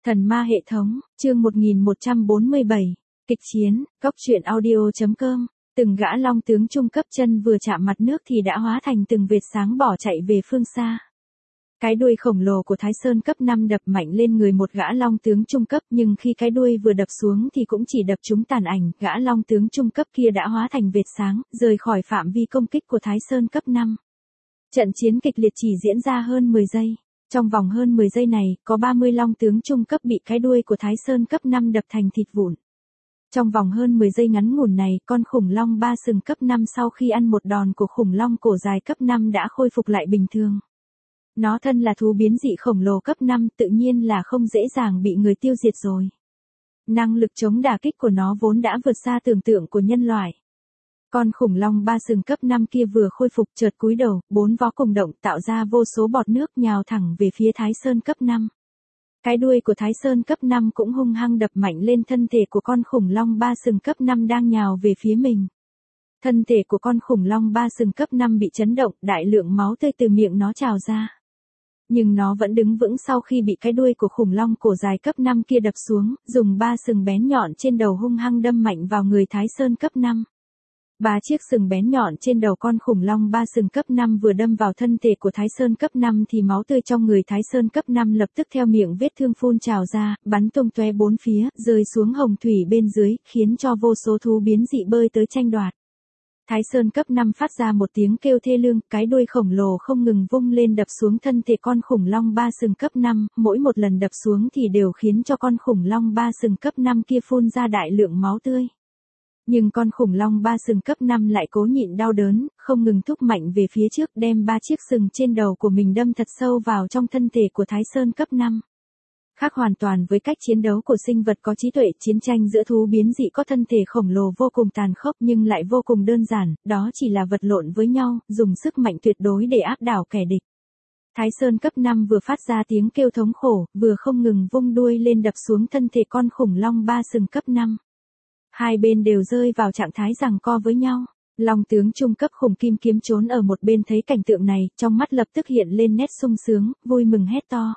Thần ma hệ thống, chương 1147, kịch chiến, cóc truyện audio.com, từng gã long tướng trung cấp chân vừa chạm mặt nước thì đã hóa thành từng vệt sáng bỏ chạy về phương xa. Cái đuôi khổng lồ của Thái Sơn cấp 5 đập mạnh lên người một gã long tướng trung cấp, nhưng khi cái đuôi vừa đập xuống thì cũng chỉ đập trúng tàn ảnh, gã long tướng trung cấp kia đã hóa thành vệt sáng, rời khỏi phạm vi công kích của Thái Sơn cấp 5. Trận chiến kịch liệt chỉ diễn ra hơn 10 giây. Trong vòng hơn 10 giây này, có 30 long tướng trung cấp bị cái đuôi của Thái Sơn cấp 5 đập thành thịt vụn. Trong vòng hơn 10 giây ngắn ngủn này, con khủng long ba sừng cấp 5 sau khi ăn một đòn của khủng long cổ dài cấp 5 đã khôi phục lại bình thường. Nó thân là thú biến dị khổng lồ cấp 5, tự nhiên là không dễ dàng bị người tiêu diệt rồi. Năng lực chống đả kích của nó vốn đã vượt xa tưởng tượng của nhân loại. Con khủng long ba sừng cấp 5 kia vừa khôi phục chợt cúi đầu, bốn vó cùng động tạo ra vô số bọt nước nhào thẳng về phía Thái Sơn cấp 5. Cái đuôi của Thái Sơn cấp 5 cũng hung hăng đập mạnh lên thân thể của con khủng long ba sừng cấp 5 đang nhào về phía mình. Thân thể của con khủng long ba sừng cấp 5 bị chấn động, đại lượng máu tươi từ miệng nó trào ra. Nhưng nó vẫn đứng vững sau khi bị cái đuôi của khủng long cổ dài cấp 5 kia đập xuống, dùng ba sừng bén nhọn trên đầu hung hăng đâm mạnh vào người Thái Sơn cấp 5. Ba chiếc sừng bén nhọn trên đầu con khủng long ba sừng cấp 5 vừa đâm vào thân thể của Thái Sơn cấp 5 thì máu tươi trong người Thái Sơn cấp 5 lập tức theo miệng vết thương phun trào ra, bắn tung tóe bốn phía, rơi xuống hồng thủy bên dưới, khiến cho vô số thú biến dị bơi tới tranh đoạt. Thái Sơn cấp 5 phát ra một tiếng kêu thê lương, cái đuôi khổng lồ không ngừng vung lên đập xuống thân thể con khủng long ba sừng cấp 5, mỗi một lần đập xuống thì đều khiến cho con khủng long ba sừng cấp 5 kia phun ra đại lượng máu tươi. Nhưng con khủng long ba sừng cấp 5 lại cố nhịn đau đớn, không ngừng thúc mạnh về phía trước, đem ba chiếc sừng trên đầu của mình đâm thật sâu vào trong thân thể của Thái Sơn cấp 5. Khác hoàn toàn với cách chiến đấu của sinh vật có trí tuệ, chiến tranh giữa thú biến dị có thân thể khổng lồ vô cùng tàn khốc nhưng lại vô cùng đơn giản, đó chỉ là vật lộn với nhau, dùng sức mạnh tuyệt đối để áp đảo kẻ địch. Thái Sơn cấp 5 vừa phát ra tiếng kêu thống khổ, vừa không ngừng vung đuôi lên đập xuống thân thể con khủng long ba sừng cấp 5. Hai bên đều rơi vào trạng thái giằng co với nhau. Long tướng trung cấp khủng kim kiếm trốn ở một bên thấy cảnh tượng này, trong mắt lập tức hiện lên nét sung sướng, vui mừng hét to.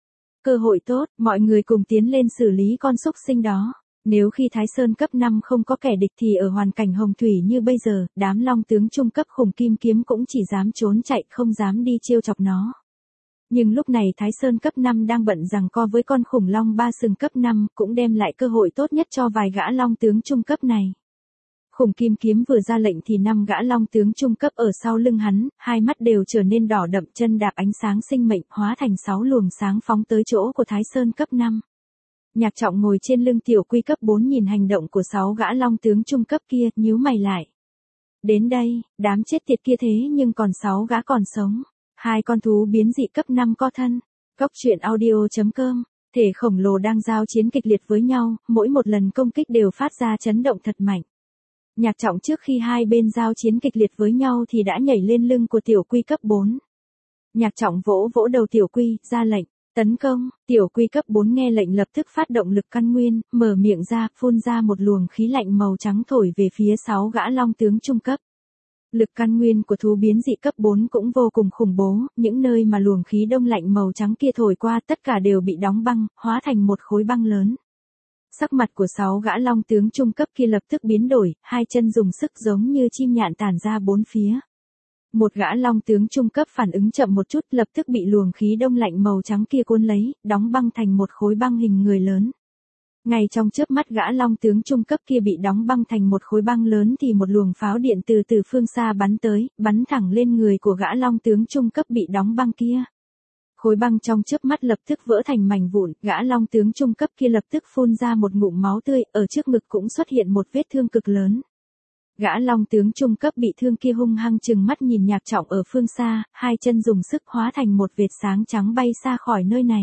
Cơ hội tốt, mọi người cùng tiến lên xử lý con súc sinh đó. Nếu khi Thái Sơn cấp 5 không có kẻ địch thì ở hoàn cảnh hồng thủy như bây giờ, đám long tướng trung cấp khủng kim kiếm cũng chỉ dám trốn chạy, không dám đi trêu chọc nó. Nhưng lúc này Thái Sơn cấp 5 đang bận giằng co với con khủng long ba sừng cấp 5, cũng đem lại cơ hội tốt nhất cho vài gã long tướng trung cấp này. Khủng kim kiếm vừa ra lệnh thì 5 gã long tướng trung cấp ở sau lưng hắn, hai mắt đều trở nên đỏ đậm, chân đạp ánh sáng sinh mệnh, hóa thành 6 luồng sáng phóng tới chỗ của Thái Sơn cấp 5. Nhạc Trọng ngồi trên lưng Tiểu Quy cấp 4 nhìn hành động của 6 gã long tướng trung cấp kia, nhíu mày lại. Đến đây, đám chết tiệt kia thế nhưng còn 6 gã còn sống. Hai con thú biến dị cấp 5 co thân. Cóc truyện audio.com, thể khổng lồ đang giao chiến kịch liệt với nhau, mỗi một lần công kích đều phát ra chấn động thật mạnh. Nhạc Trọng trước khi hai bên giao chiến kịch liệt với nhau thì đã nhảy lên lưng của Tiểu Quy cấp 4. Nhạc Trọng vỗ vỗ đầu Tiểu Quy, ra lệnh, tấn công. Tiểu Quy cấp 4 nghe lệnh lập tức phát động lực căn nguyên, mở miệng ra, phun ra một luồng khí lạnh màu trắng thổi về phía 6 gã long tướng trung cấp. Lực căn nguyên của thú biến dị cấp 4 cũng vô cùng khủng bố, những nơi mà luồng khí đông lạnh màu trắng kia thổi qua tất cả đều bị đóng băng, hóa thành một khối băng lớn. Sắc mặt của 6 gã long tướng trung cấp kia lập tức biến đổi, hai chân dùng sức giống như chim nhạn tản ra bốn phía. Một gã long tướng trung cấp phản ứng chậm một chút, lập tức bị luồng khí đông lạnh màu trắng kia cuốn lấy, đóng băng thành một khối băng hình người lớn. Ngay trong chớp mắt gã long tướng trung cấp kia bị đóng băng thành một khối băng lớn thì một luồng pháo điện từ phương xa bắn tới, bắn thẳng lên người của gã long tướng trung cấp bị đóng băng kia. Khối băng trong chớp mắt lập tức vỡ thành mảnh vụn, gã long tướng trung cấp kia lập tức phun ra một ngụm máu tươi, ở trước ngực cũng xuất hiện một vết thương cực lớn. Gã long tướng trung cấp bị thương kia hung hăng trừng mắt nhìn Nhạc Trọng ở phương xa, hai chân dùng sức hóa thành một vệt sáng trắng bay xa khỏi nơi này.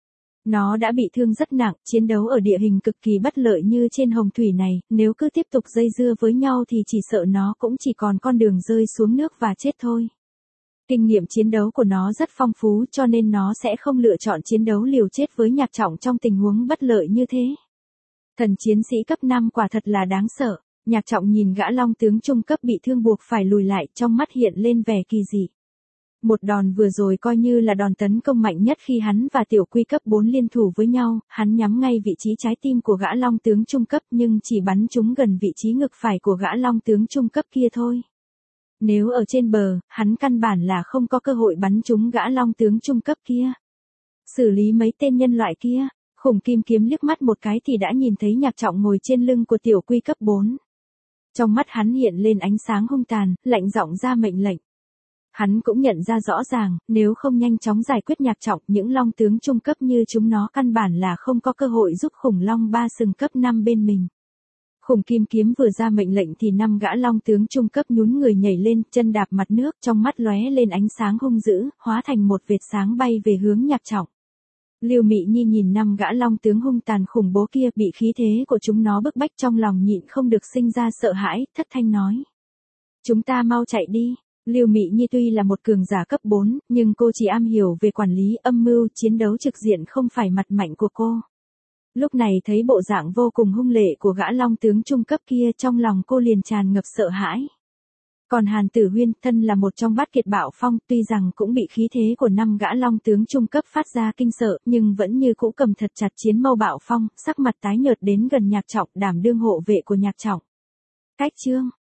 Nó đã bị thương rất nặng, chiến đấu ở địa hình cực kỳ bất lợi như trên hồng thủy này, nếu cứ tiếp tục dây dưa với nhau thì chỉ sợ nó cũng chỉ còn con đường rơi xuống nước và chết thôi. Kinh nghiệm chiến đấu của nó rất phong phú cho nên nó sẽ không lựa chọn chiến đấu liều chết với Nhạc Trọng trong tình huống bất lợi như thế. Thần chiến sĩ cấp 5 quả thật là đáng sợ. Nhạc Trọng nhìn gã long tướng trung cấp bị thương buộc phải lùi lại, trong mắt hiện lên vẻ kỳ dị. Một đòn vừa rồi coi như là đòn tấn công mạnh nhất khi hắn và tiểu quy cấp 4 liên thủ với nhau, hắn nhắm ngay vị trí trái tim của gã long tướng trung cấp nhưng chỉ bắn trúng gần vị trí ngực phải của gã long tướng trung cấp kia thôi. Nếu ở trên bờ, hắn căn bản là không có cơ hội bắn trúng gã long tướng trung cấp kia. Xử lý mấy tên nhân loại kia, Khủng Kim Kiếm liếc mắt một cái thì đã nhìn thấy Nhạc Trọng ngồi trên lưng của tiểu quy cấp 4. Trong mắt hắn hiện lên ánh sáng hung tàn, lạnh giọng ra mệnh lệnh. Hắn cũng nhận ra rõ ràng, nếu không nhanh chóng giải quyết Nhạc Trọng, những long tướng trung cấp như chúng nó căn bản là không có cơ hội giúp khủng long ba sừng cấp 5 bên mình. Khủng Kim Kiếm vừa ra mệnh lệnh thì 5 gã long tướng trung cấp nhún người nhảy lên, chân đạp mặt nước, trong mắt lóe lên ánh sáng hung dữ, hóa thành một vệt sáng bay về hướng Nhạc Trọng. Lưu Mị Nhi nhìn 5 gã long tướng hung tàn khủng bố kia, bị khí thế của chúng nó bức bách trong lòng nhịn không được sinh ra sợ hãi, thất thanh nói: "Chúng ta mau chạy đi." Lưu Mị Nhi tuy là một cường giả cấp 4, nhưng cô chỉ am hiểu về quản lý âm mưu, chiến đấu trực diện không phải mặt mạnh của cô. Lúc này thấy bộ dạng vô cùng hung lệ của gã long tướng trung cấp kia, trong lòng cô liền tràn ngập sợ hãi. Còn Hàn Tử Huyên, thân là một trong bát kiệt bạo phong, tuy rằng cũng bị khí thế của 5 gã long tướng trung cấp phát ra kinh sợ, nhưng vẫn như cũ cầm thật chặt chiến mâu bạo phong, sắc mặt tái nhợt đến gần Nhạc Trọng, đảm đương hộ vệ của Nhạc Trọng. Cách chương